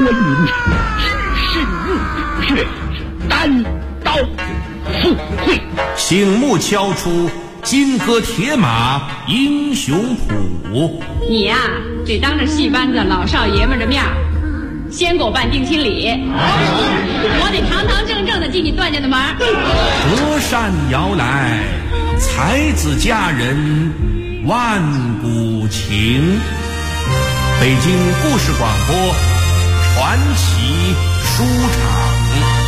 云只身入血，单刀赴会。 醒目敲出金戈铁马英雄谱。 你呀，得当着戏班子老少爷们的面先给我办定亲礼，我得堂堂正正的进你段家的门。 隔山遥来，才子佳人万古情。北京故事广播传奇书场。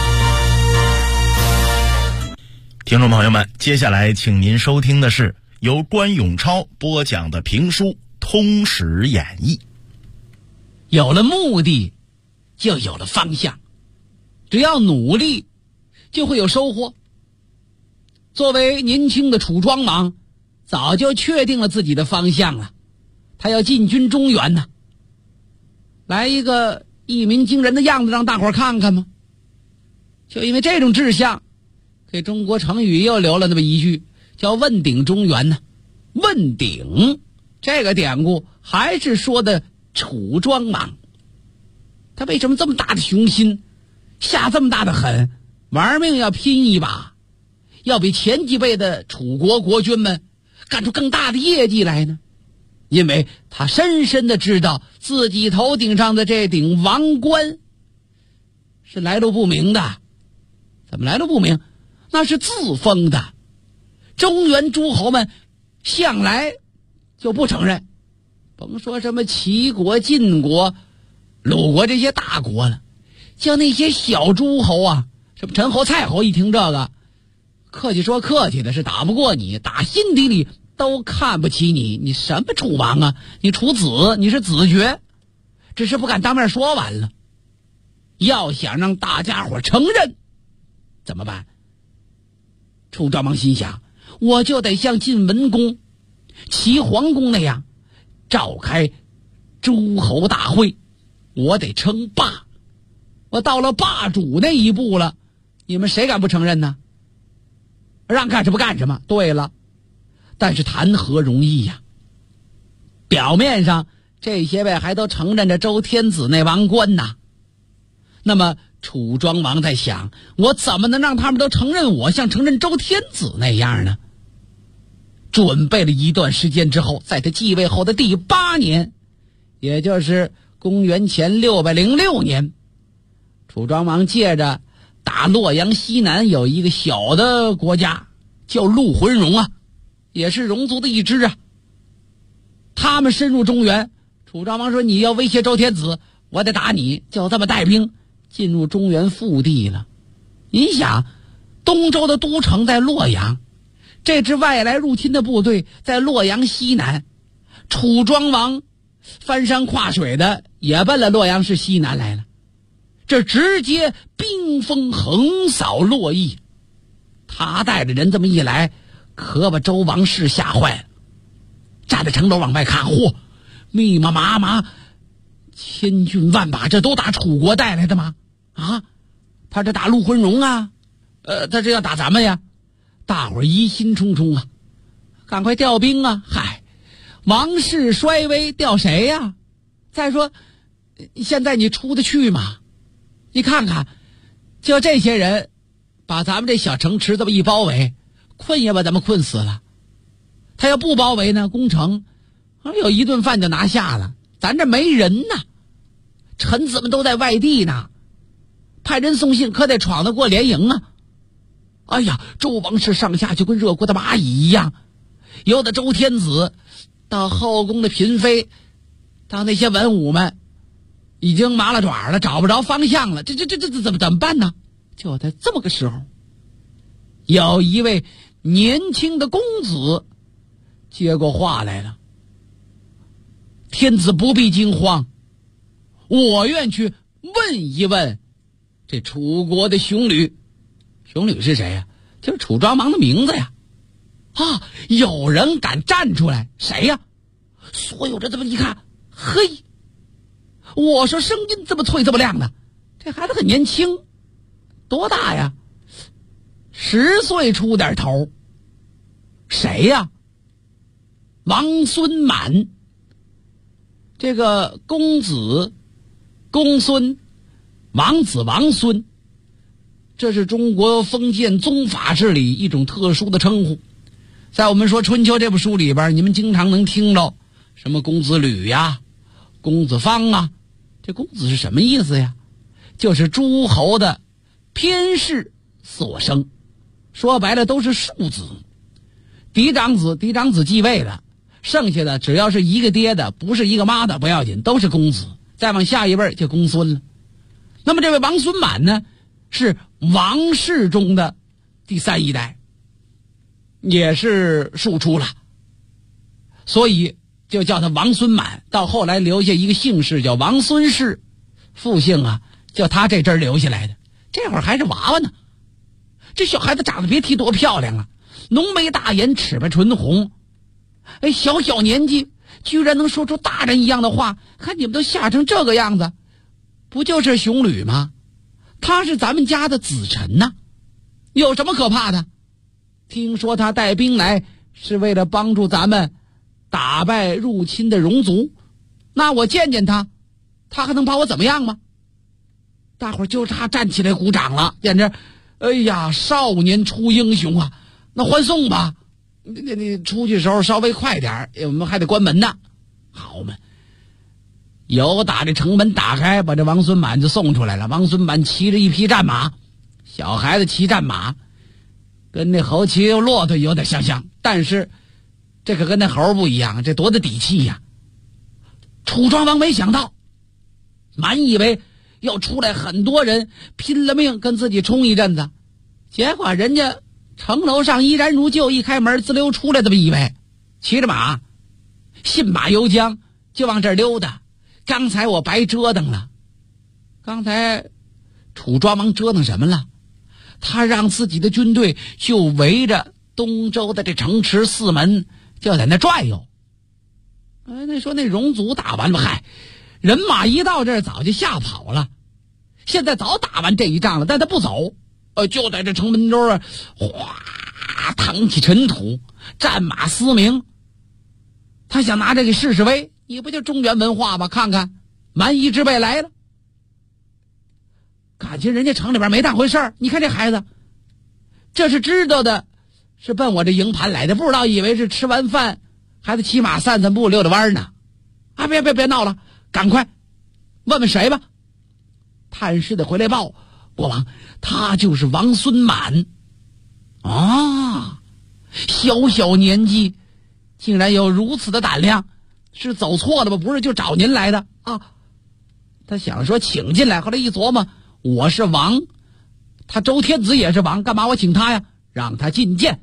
听众朋友们，接下来请您收听的是由关永超播讲的评书《通史演义》。 有了目的就有了方向，只要努力就会有收获。作为年轻的楚庄王，早就确定了自己的方向了，他要进军中原呢。来一个一鸣惊人的样子让大伙儿看看吗？就因为这种志向，给中国成语又留了那么一句，叫问鼎中原呢。问鼎这个典故还是说的楚庄王，他为什么这么大的雄心，下这么大的狠，玩命要拼一把，要比前几辈的楚国国君们干出更大的业绩来呢？因为他深深的知道自己头顶上的这顶王冠是来路不明的。怎么来路不明？那是自封的，中原诸侯们向来就不承认，甭说什么齐国、晋国、鲁国这些大国了，像那些小诸侯啊，什么陈侯、蔡侯，一听这个，客气说客气的，是打不过你，打心底里都看不起你。你什么楚王啊？你楚子，你是子爵，只是不敢当面说完了。要想让大家伙承认，怎么办？楚庄王心想，我就得像晋文公、齐桓公那样，召开诸侯大会，我得称霸。我到了霸主那一步了，你们谁敢不承认呢？让干什么干什么。对了，但是谈何容易呀！表面上这些位还都承认着周天子那王冠呐。那么楚庄王在想，我怎么能让他们都承认我像承认周天子那样呢？准备了一段时间之后，在他继位后的第8年，也就是公元前606年，楚庄王借着打洛阳西南有一个小的国家叫陆浑戎啊，也是戎族的一支啊。他们深入中原，楚庄王说你要威胁周天子，我得打你，就这么带兵进入中原腹地了。你想，东周的都城在洛阳，这支外来入侵的部队在洛阳西南，楚庄王翻山跨水的也奔了洛阳市西南来了，这直接兵锋横扫洛邑。他带着人这么一来，可把周王室吓坏了，站在城楼往外看，嚯，密密麻麻千军万马，这都打楚国带来的吗？啊，他这打陆浑戎啊，他这要打咱们呀。大伙儿疑心忡忡啊，赶快调兵啊！嗨，王室衰微，调谁呀？再说现在你出得去吗？你看看，就这些人把咱们这小城池这么一包围，困也把咱们困死了。他要不包围呢，攻城有一顿饭就拿下了，咱这没人呢，臣子们都在外地呢，派人送信可得闯得过联营啊。哎呀，周王室上下就跟热锅的蚂蚁一样，由得周天子到后宫的嫔妃，到那些文武们已经麻了爪了，找不着方向了，这怎么办呢？就在这么个时候，有一位年轻的公子接过话来了。天子不必惊慌，我愿去问一问这楚国的雄吕。雄吕是谁呀？就是楚庄王的名字呀。啊，有人敢站出来？谁呀？所有人这么一看，嘿，我说声音这么脆这么亮的，这孩子很年轻，多大呀？10岁出点头。谁呀？王孙满。这个公子、公孙王子王孙，这是中国封建宗法制里一种特殊的称呼。在我们说春秋这部书里边，你们经常能听到什么公子吕呀、公子方啊，这公子是什么意思呀？就是诸侯的偏室所生，说白了都是庶子。嫡长子继位了，剩下的只要是一个爹的，不是一个妈的不要紧，都是公子。再往下一辈就公孙了。那么这位王孙满呢，是王室中的第3代，也是庶出了，所以就叫他王孙满。到后来留下一个姓氏叫王孙氏，复姓啊，就他这阵留下来的。这会儿还是娃娃呢，这小孩子长得别提多漂亮啊，浓眉大眼，齿白唇红，小年纪居然能说出大人一样的话，看你们都吓成这个样子，不就是熊吕吗？他是咱们家的子臣呐，有什么可怕的？听说他带兵来是为了帮助咱们打败入侵的戎族，那我见见他，他还能把我怎么样吗？大伙儿就差站起来鼓掌了，简直，哎呀，少年出英雄啊！那欢送吧，你出去时候稍微快点，我们还得关门呢。好嘛，有打这城门打开，把这王孙满就送出来了。王孙满骑着一匹战马，小孩子骑战马，跟那猴骑骆驼有点像，但是这可跟那猴不一样，这多大底气呀！楚庄王没想到，满以为要出来很多人拼了命跟自己冲一阵子，结果人家城楼上依然如旧，一开门自溜出来这么一位，骑着马，信马由缰就往这儿溜达。刚才我白折腾了，刚才楚庄王折腾什么了？他让自己的军队就围着东周的这城池4门就在那转悠。那说那戎族打完了，嗨，人马一到这儿早就吓跑了，现在早打完这一仗了，但他不走，就在这城门周啊，哗淌起尘土，战马嘶鸣。他想拿这个试试威，你不就中原文化吗？看看蛮夷之辈来了，感情人家城里边没当回事儿。你看这孩子，这是知道的，是奔我这营盘来的，不知道以为是吃完饭还得骑马散散步溜达弯呢。啊，别闹了，赶快问问谁吧。探视的回来报国王，他就是王孙满啊，小年纪竟然有如此的胆量，是走错了吧？不是就找您来的啊？他想说请进来，后来一琢磨，我是王，他周天子也是王，干嘛我请他呀？让他觐见。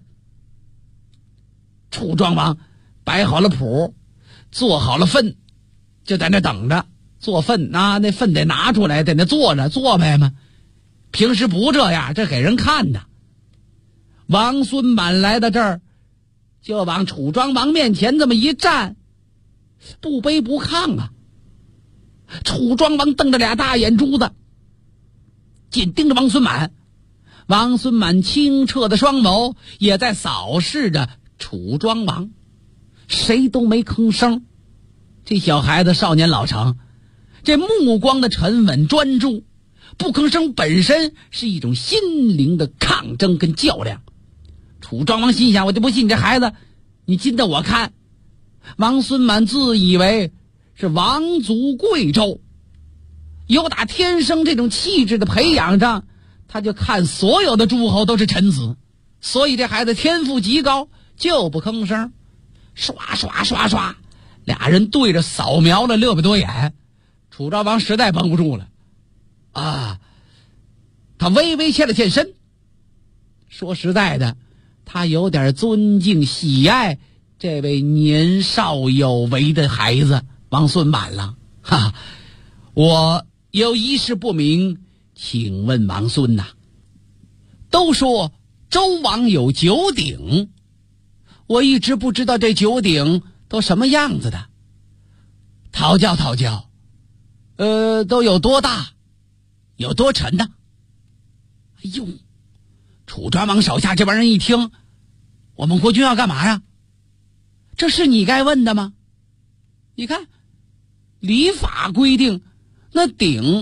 楚庄王摆好了谱，做好了粪，就在那等着做粪啊，那粪得拿出来，在那坐着做呗嘛。平时不这样，这给人看的。王孙满来到这儿，就往楚庄王面前这么一站，不卑不亢啊。楚庄王瞪着俩大眼珠子，紧盯着王孙满。王孙满清澈的双眸也在扫视着楚庄王，谁都没吭声。这小孩子少年老成，这目光的沉稳专注，不吭声本身是一种心灵的抗争跟较量。楚庄王心想，我就不信你这孩子，你今的我看。王孙满自以为是王族贵胄，有打天生这种气质的培养上，他就看所有的诸侯都是臣子，所以这孩子天赋极高，就不吭声。刷刷刷刷，俩人对着扫描了600多眼。楚昭王实在绷不住了啊，他微微欠了欠身。说实在的，他有点尊敬喜爱这位年少有为的孩子王孙满了。哈，我有一事不明，请问王孙呐。都说周王有9鼎，我一直不知道这9鼎都什么样子的，讨教讨教。都有多大，有多沉呢？哎呦，楚庄王手下这帮人一听，我们国君要干嘛呀？这是你该问的吗？你看礼法规定，那鼎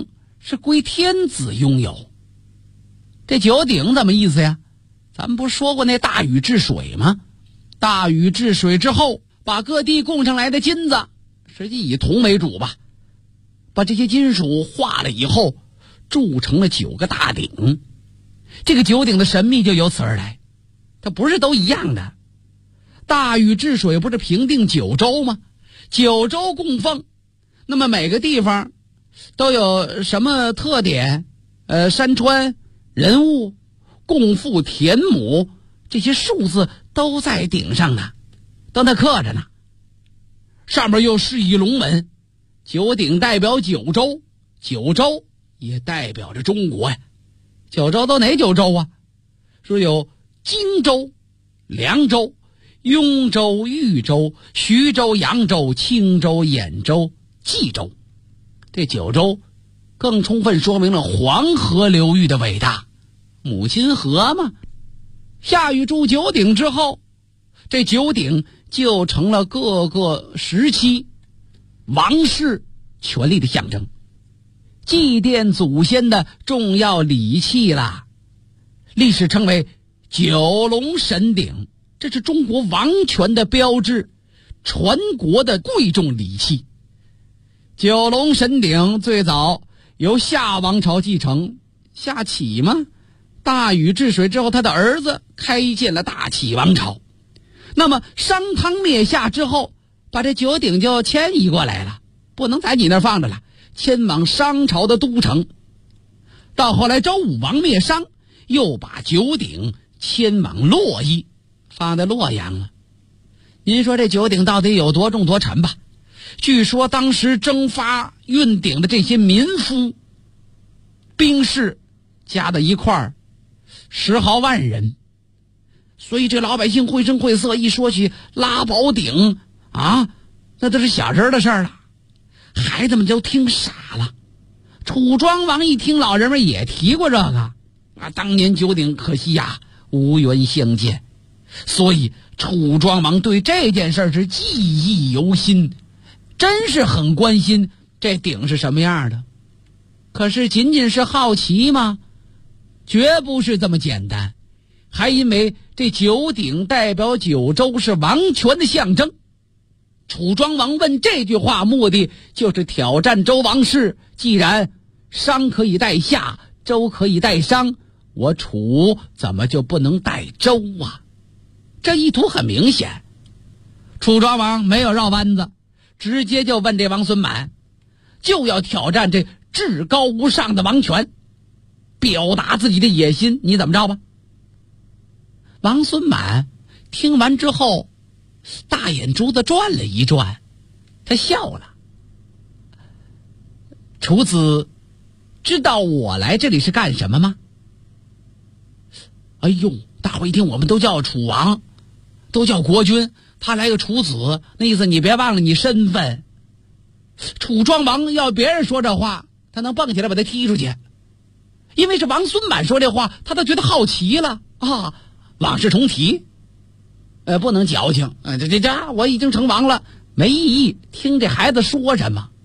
是归天子拥有。这九鼎怎么意思呀？咱们不是说过那大禹治水吗？大禹治水之后，把各地供上来的金子，实际以铜为主吧，把这些金属化了以后，铸成了9个大鼎。这个九鼎的神秘就由此而来，它不是都一样的。大禹治水不是平定9州吗？9州供奉，那么每个地方都有什么特点？山川、人物、共富田亩，这些数字都在顶上呢，都在刻着呢。上面又是一龙门，九鼎代表9州，9州也代表着中国呀。9州都哪9州啊？说有荆州、凉州、雍州、豫州、徐州、扬州、青州、兖州、冀州。这9州更充分说明了黄河流域的伟大，母亲河嘛。夏禹铸九鼎之后，这九鼎就成了各个时期王室权力的象征，祭奠祖先的重要礼器啦。历史称为九龙神鼎，这是中国王权的标志，传国的贵重礼器。九龙神鼎最早由夏王朝继承，夏启嘛，大禹治水之后，他的儿子开建了大启王朝。那么商汤灭夏之后，把这九鼎就迁移过来了，不能在你那儿放着了，迁往商朝的都城。到后来周武王灭商，又把九鼎迁往洛邑，放在洛阳了。您说这九鼎到底有多重多沉吧？据说当时征发运鼎的这些民夫兵士加到一块儿10好万人，所以这老百姓绘声绘色，一说起拉宝鼎啊，那都是小人的事儿了，孩子们就听傻了。楚庄王一听，老人们也提过这个啊，当年九鼎可惜呀，无缘相见，所以楚庄王对这件事是记忆犹新，真是很关心这鼎是什么样的。可是仅仅是好奇吗？绝不是这么简单，还因为这九鼎代表9州，是王权的象征。楚庄王问这句话目的就是挑战周王室，既然商可以代夏，周可以代商，我楚怎么就不能代周啊？这意图很明显。楚庄王没有绕弯子，直接就问这王孙满，就要挑战这至高无上的王权，表达自己的野心，你怎么着吧？王孙满听完之后，大眼珠子转了一转，他笑了。楚子知道我来这里是干什么吗？哎呦，大伙一听，我们都叫楚王，都叫国君，他来个楚子，那意思你别忘了你身份。楚庄王要别人说这话，他能蹦起来把他踢出去，因为是王孙满说这话，他都觉得好奇了啊，往事重提。不能矫情，这我已经成王了，没意义，听这孩子说什么。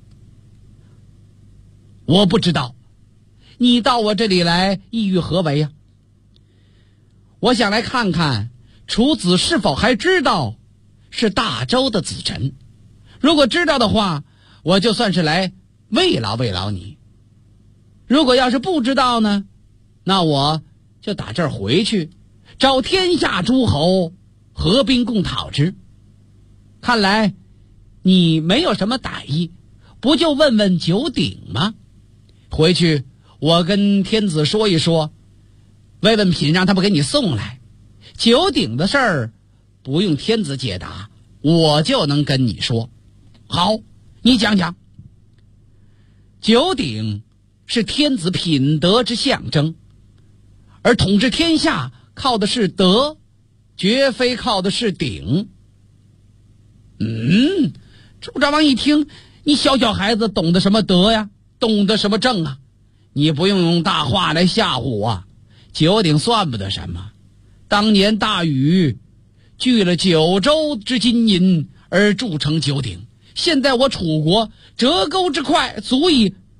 我不知道你到我这里来意欲何为呀？我想来看看楚子是否还知道是大周的子臣，如果知道的话，我就算是来慰劳慰劳你；如果要是不知道呢，那我就打这儿回去，找天下诸侯合兵共讨之。看来你没有什么歹意，不就问问九鼎吗？回去我跟天子说一说，慰问品让他们给你送来。九鼎的事儿不用天子解答，我就能跟你说。好，你讲讲。九鼎是天子品德之象征，而统治天下靠的是德，绝非靠的是鼎。楚庄王一听，你小孩子懂得什么德呀？懂得什么政啊？你不用用大话来吓唬我，九鼎算不得什么。当年大禹聚了9州之金银而铸成九鼎，现在我楚国折钩之快，足以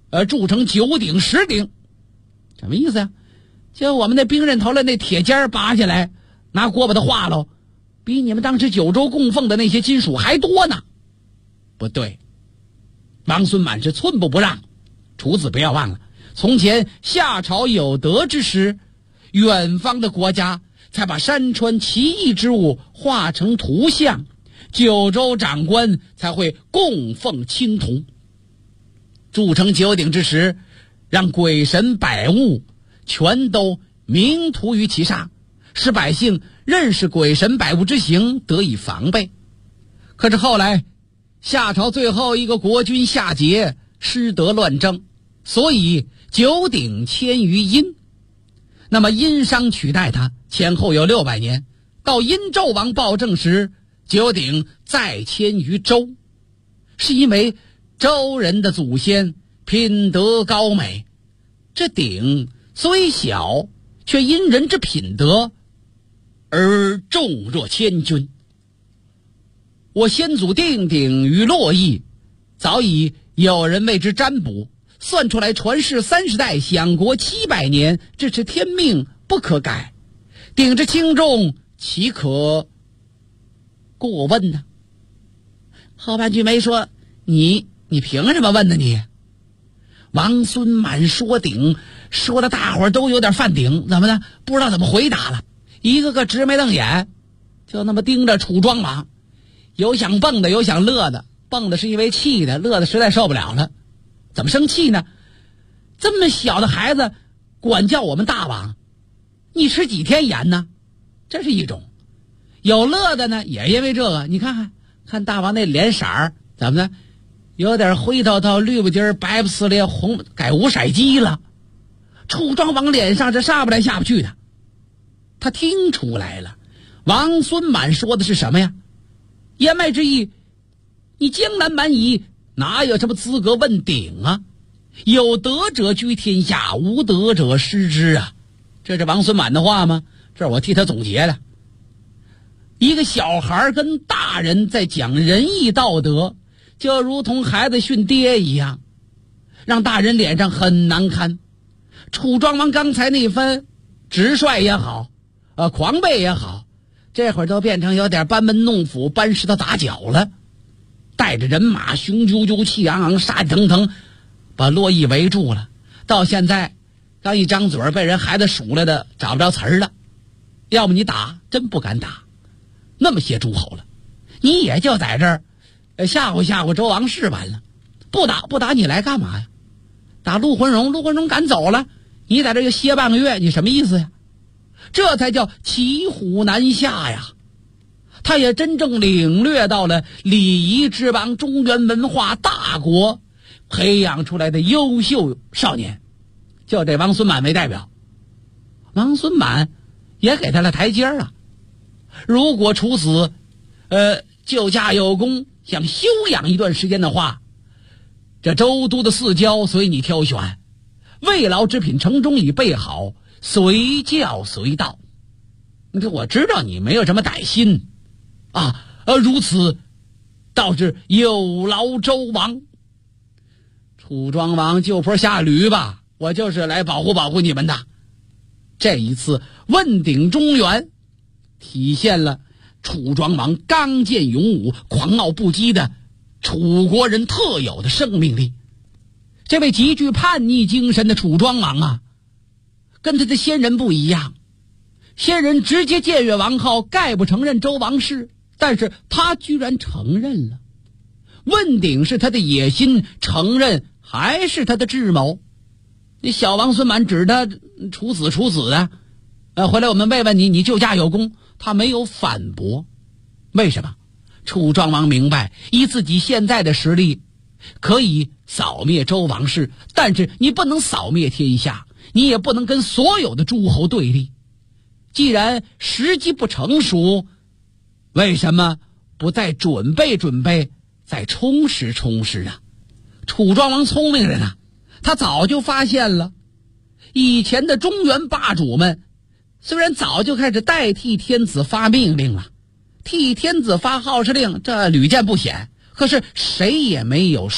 筑成9鼎10鼎。什么意思呀？就我们那兵刃头的那铁尖拔下来，拿锅把它化了，比你们当时九州供奉的那些金属还多呢。不对，王孙满是寸步不让。楚子不要忘了，从前夏朝有德之时，远方的国家才把山川奇异之物画成图像，九州长官才会供奉青铜。筑成9鼎之时，让鬼神百物全都名图于其上，使百姓认识鬼神百物之行，得以防备。可是后来夏朝最后一个国君夏桀失德乱政，所以9鼎迁于殷。那么殷商取代他前后有600年，到殷纣王暴政时，9鼎再迁于周。是因为周人的祖先品德高美，这鼎虽小，却因人之品德而重若千钧。我先祖定鼎于洛邑，早已有人为之占卜，算出来传世30代，享国700年，这是天命，不可改。鼎之轻重，岂可过问呢？后半句没说，你凭什么问呢你？王孙满说鼎，说的大伙儿都有点犯顶，怎么呢？不知道怎么回答了，一个个直眉瞪眼，就那么盯着楚庄王。有想蹦的，有想乐的。蹦的是因为气的，乐的实在受不了了。怎么生气呢？这么小的孩子管教我们大王，你吃几天盐呢？这是一种。有乐的呢，也因为这个。你看大王那脸色儿怎么呢？有点灰头头、绿不丁、白不呲咧、红改五色鸡了。楚庄王脸上这上不来下不去的，他听出来了，王孙满说的是什么呀？言外之意，你江南蛮夷哪有什么资格问鼎啊？有德者居天下，无德者失之啊！这是王孙满的话吗？这是我替他总结的。一个小孩跟大人在讲仁义道德，就如同孩子训爹一样，让大人脸上很难堪。楚庄王刚才那番直率也好，狂悖也好，这会儿都变成有点班门弄斧、搬石头打脚了。带着人马雄赳赳、气昂昂、杀气腾腾，把洛邑围住了。到现在刚一张嘴被人孩子数来的找不着词儿了。要么你打，真不敢打，那么些诸侯了，你也就在这儿吓唬吓唬周王室完了。不打你来干嘛呀？打陆浑荣赶走了，你在这又歇半个月，你什么意思呀？这才叫骑虎难下呀！他也真正领略到了礼仪之邦、中原文化大国培养出来的优秀少年，就这王孙满为代表。王孙满也给他了台阶啊。如果楚子救驾有功，想休养一段时间的话，这周都的4郊随你挑选，慰劳之品城中已备好，随叫随到。你看，我知道你没有什么歹心啊，如此倒是有劳周王。楚庄王就坡下驴吧，我就是来保护保护你们的。这一次问鼎中原，体现了楚庄王刚健勇武、狂傲不羁的楚国人特有的生命力。这位极具叛逆精神的楚庄王啊，跟他的先人不一样。先人直接僭越王号，概不承认周王室，但是他居然承认了。问鼎是他的野心，承认还是他的智谋。那小王孙满指他处子的，回来我们慰问你，你救驾有功。他没有反驳。为什么？楚庄王明白，以自己现在的实力可以扫灭周王室，但是你不能扫灭天下，你也不能跟所有的诸侯对立。既然时机不成熟，为什么不再准备，再充实啊？楚庄王聪明人啊，他早就发现了，以前的中原霸主们虽然早就开始代替天子发命令了，替天子发号施令，这屡见不鲜，可是谁也没有说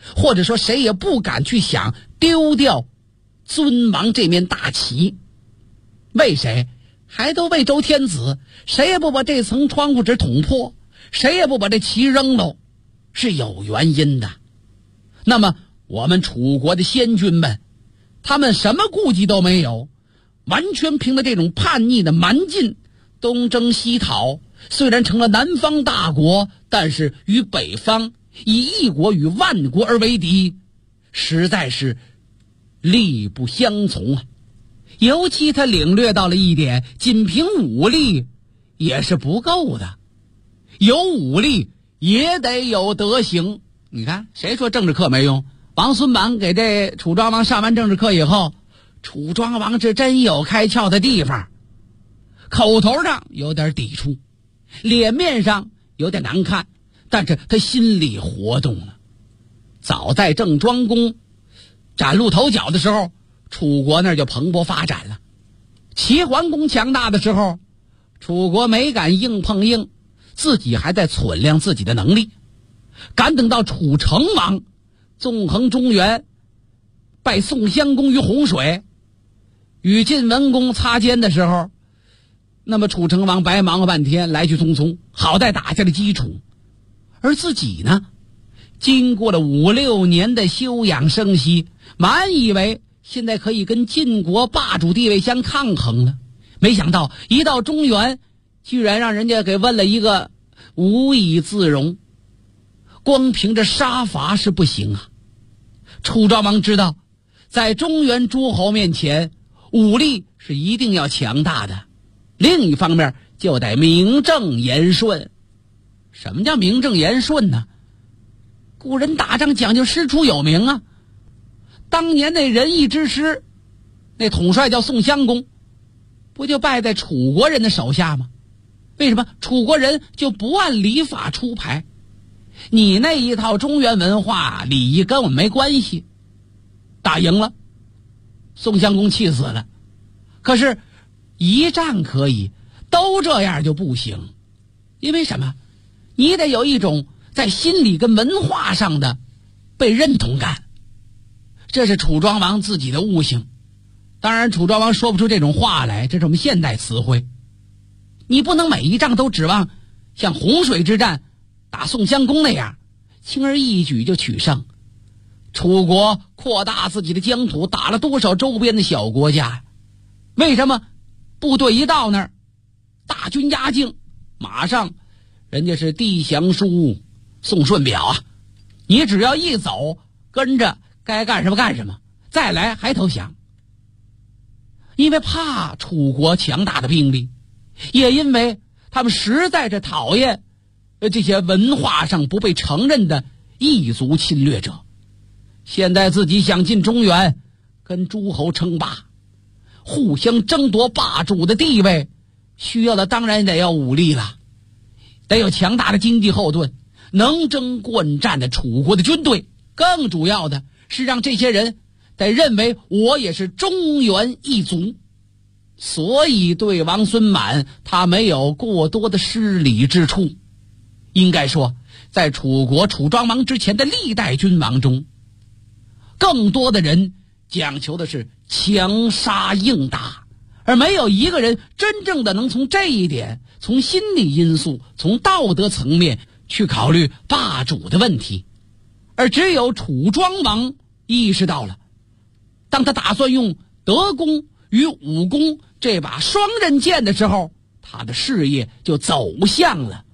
或者说谁也不敢去想丢掉尊王这面大旗。为谁？还都为周天子，谁也不把这层窗户纸捅破，谁也不把这旗扔喽，是有原因的。那么我们楚国的先君们，他们什么顾忌都没有，完全凭着这种叛逆的蛮劲，东征西讨，虽然成了南方大国，但是与北方以一国与万国而为敌，实在是力不相从啊。尤其他领略到了一点，仅凭武力也是不够的，有武力也得有德行。你看谁说政治课没用？王孙满给这楚庄王上完政治课以后，楚庄王是真有开窍的地方，口头上有点抵触，脸面上有点难看，但是他心里活动了。早在郑庄公崭露头角的时候，楚国那儿就蓬勃发展了。齐桓公强大的时候，楚国没敢硬碰硬，自己还在忖量自己的能力。敢等到楚成王纵横中原，拜宋襄公于洪水，与晋文公擦肩的时候，那么楚成王白忙了半天，来去匆匆，好在打下了基础。而自己呢，经过了5、6年的休养生息，满以为现在可以跟晋国霸主地位相抗衡了，没想到一到中原，居然让人家给问了一个无以自容。光凭着杀伐是不行啊。楚庄王知道，在中原诸侯面前，武力是一定要强大的，另一方面就得名正言顺。什么叫名正言顺呢？古人打仗讲究师出有名啊。当年那仁义之师，那统帅叫宋襄公，不就败在楚国人的手下吗？为什么楚国人就不按礼法出牌？你那一套中原文化礼仪跟我们没关系。打赢了，宋襄公气死了。可是一战可以，都这样就不行。因为什么？你得有一种在心理跟文化上的被认同感。这是楚庄王自己的悟性。当然楚庄王说不出这种话来，这是我们现代词汇。你不能每一仗都指望像洪水之战打宋襄公那样轻而易举就取胜。楚国扩大自己的疆土，打了多少周边的小国家？为什么部队一到那儿，大军压境，马上人家是递降书送顺表啊，你只要一走，跟着该干什么干什么，再来还投降。因为怕楚国强大的兵力，也因为他们实在是讨厌这些文化上不被承认的异族侵略者。现在自己想进中原，跟诸侯称霸，互相争夺霸主的地位，需要的当然得要武力了，得有强大的经济后盾，能征惯战的楚国的军队。更主要的是让这些人得认为我也是中原一族。所以对王孙满他没有过多的失礼之处。应该说，在楚国楚庄王之前的历代君王中，更多的人讲求的是强杀硬打，而没有一个人真正的能从这一点，从心理因素，从道德层面去考虑霸主的问题。而只有楚庄王意识到了，当他打算用德功与武功这把双刃剑的时候，他的事业就走向了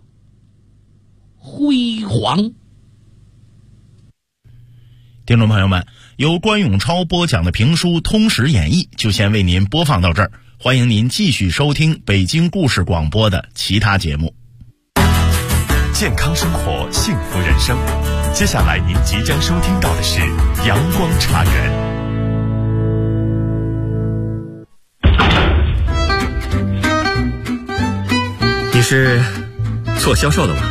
辉煌。 听众朋友们，由关永超播讲的评书《通史演义》就先为您播放到这儿，欢迎您继续收听北京故事广播的其他节目。 健康生活，幸福人生。接下来您即将收听到的是阳光茶园。 你是做销售的吧？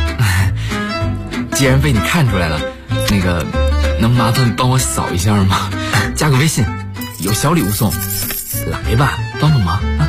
既然被你看出来了，能麻烦帮我扫一下吗？加个微信，有小礼物送，来吧，帮帮忙啊！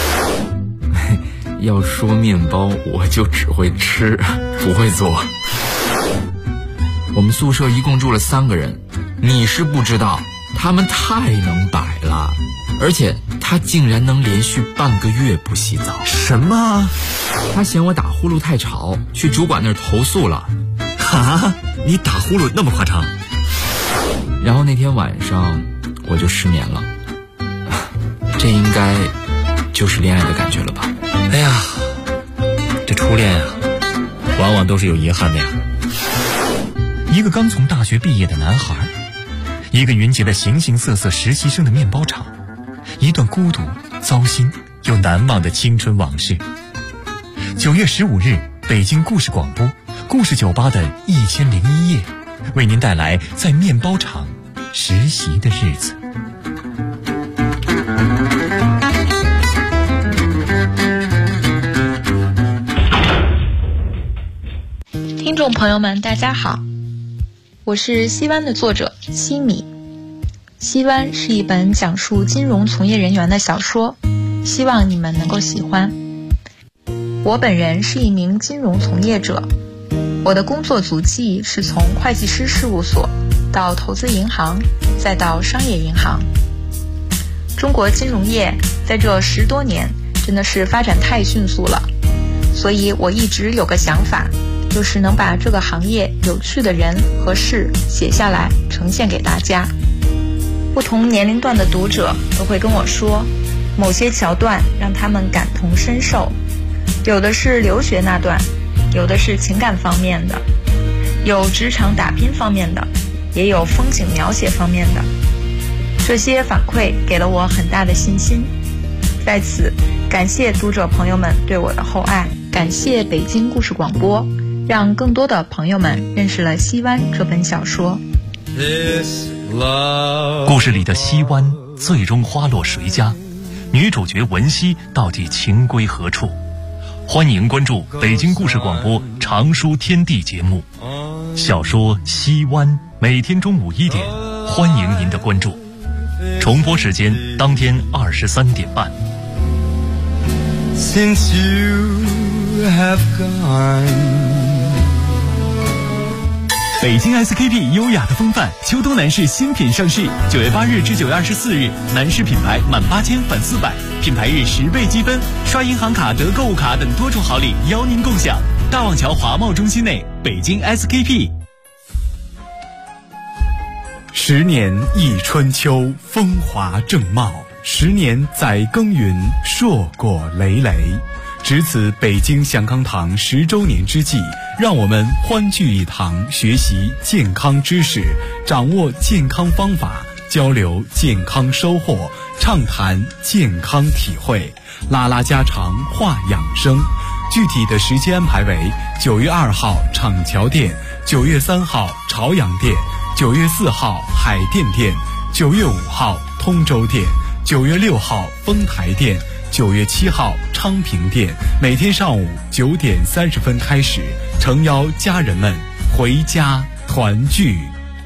要说面包，我就只会吃，不会做。 我们宿舍一共住了3个人，你是不知道，他们太能摆了，而且他竟然能连续半个月不洗澡。 什么？ 他嫌我打呼噜太吵，去主管那儿投诉了。 哈？你打呼噜那么夸张？ 然后那天晚上我就失眠了，这应该就是恋爱的感觉了吧？ 哎呀，这初恋啊，往往都是有遗憾的呀。 一个刚从大学毕业的男孩，一个云集了形形色色实习生的面包厂，一段孤独、糟心又难忘的青春往事。9月15日，北京故事广播故事酒吧的1001夜，为您带来在面包厂实习的日子。 听众朋友们，大家好，我是西湾的作者西米。西湾是一本讲述金融从业人员的小说，希望你们能够喜欢。我本人是一名金融从业者，我的工作足迹是从会计师事务所到投资银行，再到商业银行。中国金融业在这10多年真的是发展太迅速了，所以我一直有个想法，就是能把这个行业有趣的人和事写下来呈现给大家。不同年龄段的读者都会跟我说，某些桥段让他们感同身受，有的是留学那段，有的是情感方面的，有职场打拼方面的，也有风景描写方面的。这些反馈给了我很大的信心，在此感谢读者朋友们对我的厚爱，感谢北京故事广播，让更多的朋友们认识了西湾这本小说。 故事里的西湾最终花落谁家？女主角文熙到底情归何处？欢迎关注北京故事广播长书天地节目小说《西湾》，每天中午1点，欢迎您的关注。重播时间当天23点半。 Since you have gone， 北京 SKP 优雅的风范秋冬男士新品上市，9月8日至9月24日，男士品牌满8000返400，品牌日10倍积分，刷银行卡得购物卡等多重好礼邀您共享。大望桥华贸中心内，北京 SKP。 10年一春秋，风华正茂；10年载耕耘，硕果累累。值此北京祥康堂10周年之际，让我们欢聚一堂，学习健康知识，掌握健康方法，交流健康收获，畅谈健康体会，拉拉家常，话养生。具体的时间安排为9月2号厂桥店，9月3号朝阳店，9月4号海淀店，9月5号通州店，9月6号丰台店，9月7号昌平店，每天上午9点30分开始，诚邀家人们回家团聚。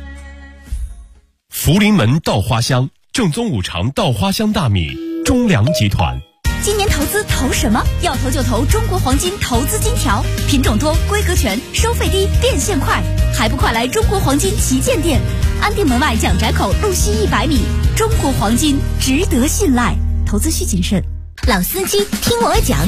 福临门稻花香，正宗五常稻花香大米，中粮集团。 今年投资投什么？要投就投中国黄金投资金条，品种多，规格全，收费低，变现快，还不快来中国黄金旗舰店，安定门外蒋宅口路西100米。中国黄金值得信赖，投资需谨慎。 老司机听我讲。